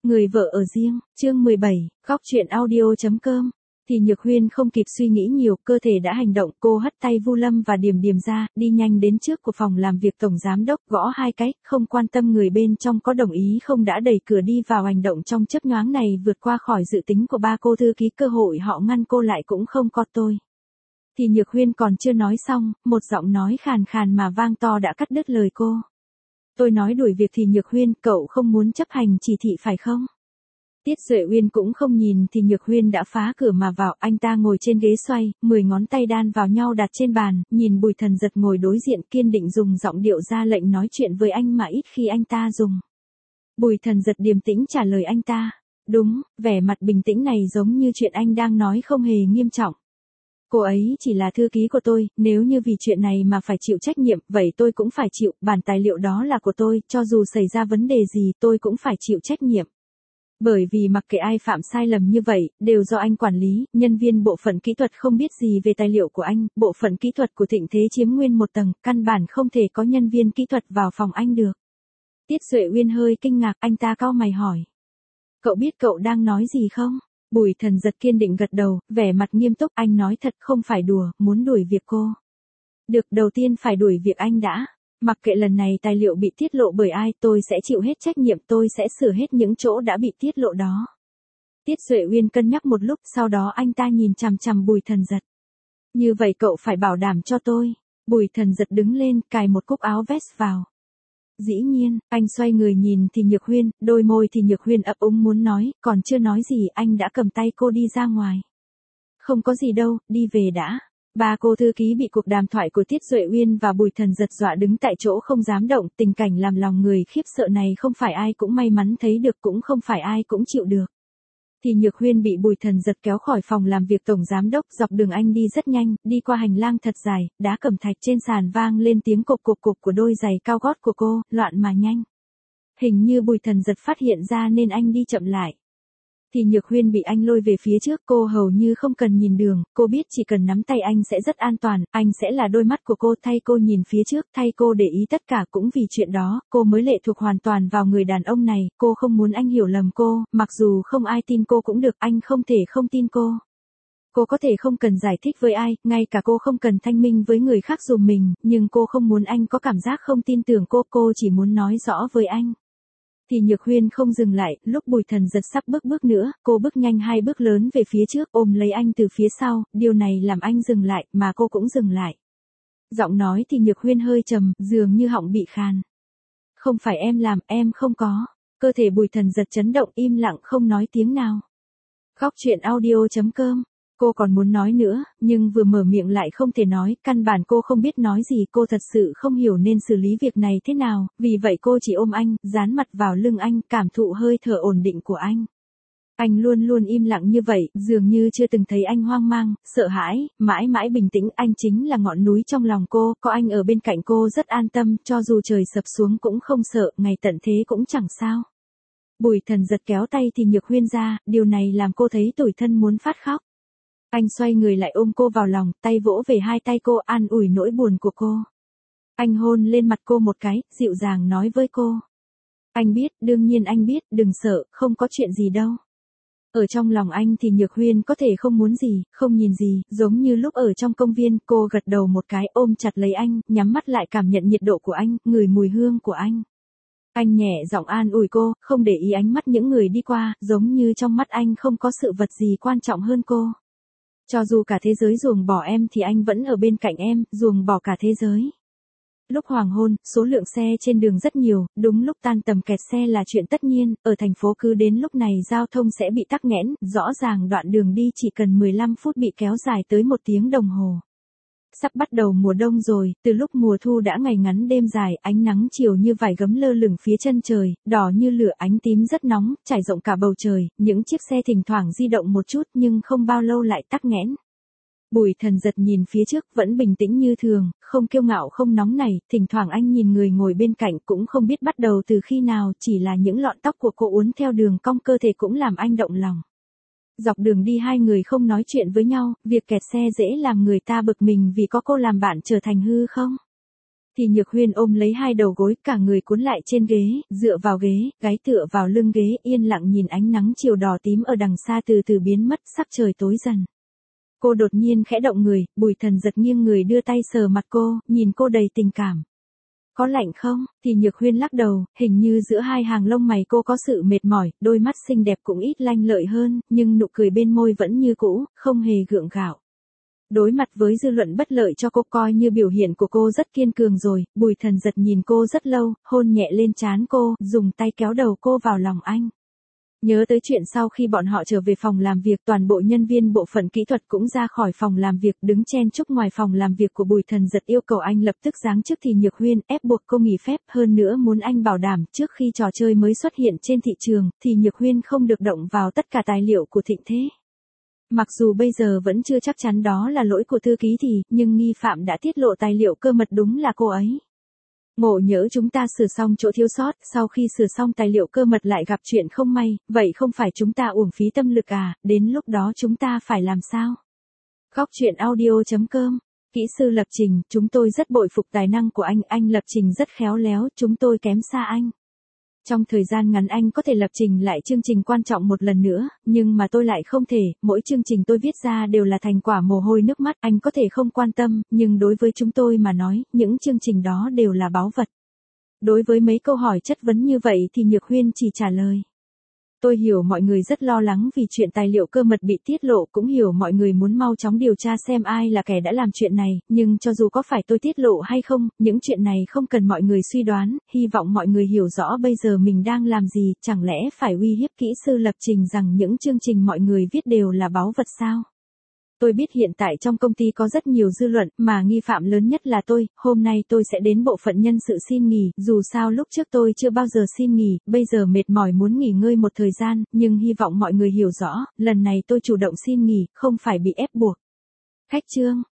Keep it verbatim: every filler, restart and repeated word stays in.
Người vợ ở riêng, chương mười bảy, góc truyện audio.com. Thì Nhược Huyên không kịp suy nghĩ nhiều, cơ thể đã hành động, cô hất tay Vu Lâm và Điềm Điềm ra, đi nhanh đến trước của phòng làm việc tổng giám đốc, gõ hai cái, không quan tâm người bên trong có đồng ý không đã đẩy cửa đi vào. Hành động trong chớp nhoáng này vượt qua khỏi dự tính của ba cô thư ký, cơ hội họ ngăn cô lại cũng không có. Tôi. Thì Nhược Huyên còn chưa nói xong, một giọng nói khàn khàn mà vang to đã cắt đứt lời cô. Tôi nói đuổi việc Thì Nhược Huyên, cậu không muốn chấp hành chỉ thị phải không? Tiết Duệ Uyên cũng không nhìn Thì Nhược Huyên đã phá cửa mà vào, anh ta ngồi trên ghế xoay, mười ngón tay đan vào nhau đặt trên bàn, nhìn Bùi Thần Giật ngồi đối diện kiên định dùng giọng điệu ra lệnh nói chuyện với anh mà ít khi anh ta dùng. Bùi Thần Giật điềm tĩnh trả lời anh ta. Đúng, vẻ mặt bình tĩnh này giống như chuyện anh đang nói không hề nghiêm trọng. Cô ấy chỉ là thư ký của tôi, nếu như vì chuyện này mà phải chịu trách nhiệm, vậy tôi cũng phải chịu, bản tài liệu đó là của tôi, cho dù xảy ra vấn đề gì tôi cũng phải chịu trách nhiệm. Bởi vì mặc kệ ai phạm sai lầm như vậy, đều do anh quản lý, nhân viên bộ phận kỹ thuật không biết gì về tài liệu của anh, bộ phận kỹ thuật của Thịnh Thế chiếm nguyên một tầng, căn bản không thể có nhân viên kỹ thuật vào phòng anh được. Tiết Duệ Uyên hơi kinh ngạc, anh ta cau mày hỏi. Cậu biết cậu đang nói gì không? Bùi Thần Giật kiên định gật đầu, vẻ mặt nghiêm túc, anh nói thật không phải đùa, muốn đuổi việc cô. Được, đầu tiên phải đuổi việc anh đã. Mặc kệ lần này tài liệu bị tiết lộ bởi ai, tôi sẽ chịu hết trách nhiệm, tôi sẽ sửa hết những chỗ đã bị tiết lộ đó. Tiết Duệ Uyên cân nhắc một lúc, sau đó anh ta nhìn chằm chằm Bùi Thần Giật. Như vậy cậu phải bảo đảm cho tôi. Bùi Thần Giật đứng lên, cài một cúc áo vest vào. Dĩ nhiên, anh xoay người nhìn Thì Nhược Huyên, đôi môi Thì Nhược Huyên ấp úng muốn nói, còn chưa nói gì anh đã cầm tay cô đi ra ngoài. Không có gì đâu, đi về đã. Ba cô thư ký bị cuộc đàm thoại của Tiết Duệ Uyên và Bùi Thần Giật dọa đứng tại chỗ không dám động, tình cảnh làm lòng người khiếp sợ này không phải ai cũng may mắn thấy được, cũng không phải ai cũng chịu được. Thì Nhược Huyên bị Bùi Thần Giật kéo khỏi phòng làm việc tổng giám đốc, dọc đường anh đi rất nhanh, đi qua hành lang thật dài, đá cẩm thạch trên sàn vang lên tiếng cộp cộp cộp của đôi giày cao gót của cô, loạn mà nhanh. Hình như Bùi Thần Giật phát hiện ra nên anh đi chậm lại. Thì Nhược Huyên bị anh lôi về phía trước, cô hầu như không cần nhìn đường, cô biết chỉ cần nắm tay anh sẽ rất an toàn, anh sẽ là đôi mắt của cô, thay cô nhìn phía trước, thay cô để ý tất cả, cũng vì chuyện đó, cô mới lệ thuộc hoàn toàn vào người đàn ông này, cô không muốn anh hiểu lầm cô, mặc dù không ai tin cô cũng được, anh không thể không tin cô. Cô có thể không cần giải thích với ai, ngay cả cô không cần thanh minh với người khác dùm mình, nhưng cô không muốn anh có cảm giác không tin tưởng cô, cô chỉ muốn nói rõ với anh. Thì Nhược Huyên không dừng lại, lúc Bùi Thần Giật sắp bước bước nữa, cô bước nhanh hai bước lớn về phía trước, ôm lấy anh từ phía sau, điều này làm anh dừng lại, mà cô cũng dừng lại. Giọng nói Thì Nhược Huyên hơi trầm, dường như họng bị khàn. Không phải em làm, em không có. Cơ thể Bùi Thần Giật chấn động, im lặng không nói tiếng nào. Góc truyện audio.com. Cô còn muốn nói nữa, nhưng vừa mở miệng lại không thể nói, căn bản cô không biết nói gì, cô thật sự không hiểu nên xử lý việc này thế nào, vì vậy cô chỉ ôm anh, dán mặt vào lưng anh, cảm thụ hơi thở ổn định của anh. Anh luôn luôn im lặng như vậy, dường như chưa từng thấy anh hoang mang, sợ hãi, mãi mãi bình tĩnh, anh chính là ngọn núi trong lòng cô, có anh ở bên cạnh cô rất an tâm, cho dù trời sập xuống cũng không sợ, ngày tận thế cũng chẳng sao. Bùi Thần Giật kéo tay Thì Nhược Huyên ra, điều này làm cô thấy tủi thân muốn phát khóc. Anh xoay người lại ôm cô vào lòng, tay vỗ về hai tay cô, an ủi nỗi buồn của cô. Anh hôn lên mặt cô một cái, dịu dàng nói với cô. Anh biết, đương nhiên anh biết, đừng sợ, không có chuyện gì đâu. Ở trong lòng anh Thì Nhược Huyên có thể không muốn gì, không nhìn gì, giống như lúc ở trong công viên, cô gật đầu một cái, ôm chặt lấy anh, nhắm mắt lại cảm nhận nhiệt độ của anh, ngửi mùi hương của anh. Anh nhẹ giọng an ủi cô, không để ý ánh mắt những người đi qua, giống như trong mắt anh không có sự vật gì quan trọng hơn cô. Cho dù cả thế giới ruồng bỏ em thì anh vẫn ở bên cạnh em, ruồng bỏ cả thế giới. Lúc hoàng hôn, số lượng xe trên đường rất nhiều, đúng lúc tan tầm kẹt xe là chuyện tất nhiên, ở thành phố cứ đến lúc này giao thông sẽ bị tắc nghẽn, rõ ràng đoạn đường đi chỉ cần mười lăm phút bị kéo dài tới một tiếng đồng hồ. Sắp bắt đầu mùa đông rồi, từ lúc mùa thu đã ngày ngắn đêm dài, ánh nắng chiều như vải gấm lơ lửng phía chân trời, đỏ như lửa, ánh tím rất nóng, trải rộng cả bầu trời, những chiếc xe thỉnh thoảng di động một chút nhưng không bao lâu lại tắc nghẽn. Bùi Thần Giật nhìn phía trước vẫn bình tĩnh như thường, không kiêu ngạo không nóng nảy, thỉnh thoảng anh nhìn người ngồi bên cạnh cũng không biết bắt đầu từ khi nào, chỉ là những lọn tóc của cô uốn theo đường cong cơ thể cũng làm anh động lòng. Dọc đường đi hai người không nói chuyện với nhau, việc kẹt xe dễ làm người ta bực mình vì có cô làm bạn trở thành hư không? Thì Nhược Huyên ôm lấy hai đầu gối, cả người cuốn lại trên ghế, dựa vào ghế, gáy tựa vào lưng ghế, yên lặng nhìn ánh nắng chiều đỏ tím ở đằng xa từ từ biến mất, sắc trời tối dần. Cô đột nhiên khẽ động người, Bùi Thần giật nghiêng người đưa tay sờ mặt cô, nhìn cô đầy tình cảm. Có lạnh không? Thì Nhược Huyên lắc đầu, hình như giữa hai hàng lông mày cô có sự mệt mỏi, đôi mắt xinh đẹp cũng ít lanh lợi hơn, nhưng nụ cười bên môi vẫn như cũ, không hề gượng gạo. Đối mặt với dư luận bất lợi cho cô, coi như biểu hiện của cô rất kiên cường rồi, Bùi Thần giật nhìn cô rất lâu, hôn nhẹ lên trán cô, dùng tay kéo đầu cô vào lòng anh. Nhớ tới chuyện sau khi bọn họ trở về phòng làm việc, toàn bộ nhân viên bộ phận kỹ thuật cũng ra khỏi phòng làm việc, đứng chen chúc ngoài phòng làm việc của Bùi Thần giật, yêu cầu anh lập tức giáng chức Thì Nhược Huyên, ép buộc cô nghỉ phép, hơn nữa muốn anh bảo đảm trước khi trò chơi mới xuất hiện trên thị trường, Thì Nhược Huyên không được động vào tất cả tài liệu của Thịnh Thế. Mặc dù bây giờ vẫn chưa chắc chắn đó là lỗi của thư ký Thì, nhưng nghi phạm đã tiết lộ tài liệu cơ mật đúng là cô ấy. Ngộ nhỡ chúng ta sửa xong chỗ thiếu sót, sau khi sửa xong tài liệu cơ mật lại gặp chuyện không may, vậy không phải chúng ta uổng phí tâm lực à, đến lúc đó chúng ta phải làm sao? Góc truyện audio chấm com. Kỹ sư lập trình, chúng tôi rất bội phục tài năng của anh, anh lập trình rất khéo léo, chúng tôi kém xa anh. Trong thời gian ngắn anh có thể lập trình lại chương trình quan trọng một lần nữa, nhưng mà tôi lại không thể, mỗi chương trình tôi viết ra đều là thành quả mồ hôi nước mắt, anh có thể không quan tâm, nhưng đối với chúng tôi mà nói, những chương trình đó đều là báu vật. Đối với mấy câu hỏi chất vấn như vậy thì Nhược Huyên chỉ trả lời. Tôi hiểu mọi người rất lo lắng vì chuyện tài liệu cơ mật bị tiết lộ, cũng hiểu mọi người muốn mau chóng điều tra xem ai là kẻ đã làm chuyện này, nhưng cho dù có phải tôi tiết lộ hay không, những chuyện này không cần mọi người suy đoán, hy vọng mọi người hiểu rõ bây giờ mình đang làm gì, chẳng lẽ phải uy hiếp kỹ sư lập trình rằng những chương trình mọi người viết đều là báu vật sao? Tôi biết hiện tại trong công ty có rất nhiều dư luận, mà nghi phạm lớn nhất là tôi, hôm nay tôi sẽ đến bộ phận nhân sự xin nghỉ, dù sao lúc trước tôi chưa bao giờ xin nghỉ, bây giờ mệt mỏi muốn nghỉ ngơi một thời gian, nhưng hy vọng mọi người hiểu rõ, lần này tôi chủ động xin nghỉ, không phải bị ép buộc. Khách trương.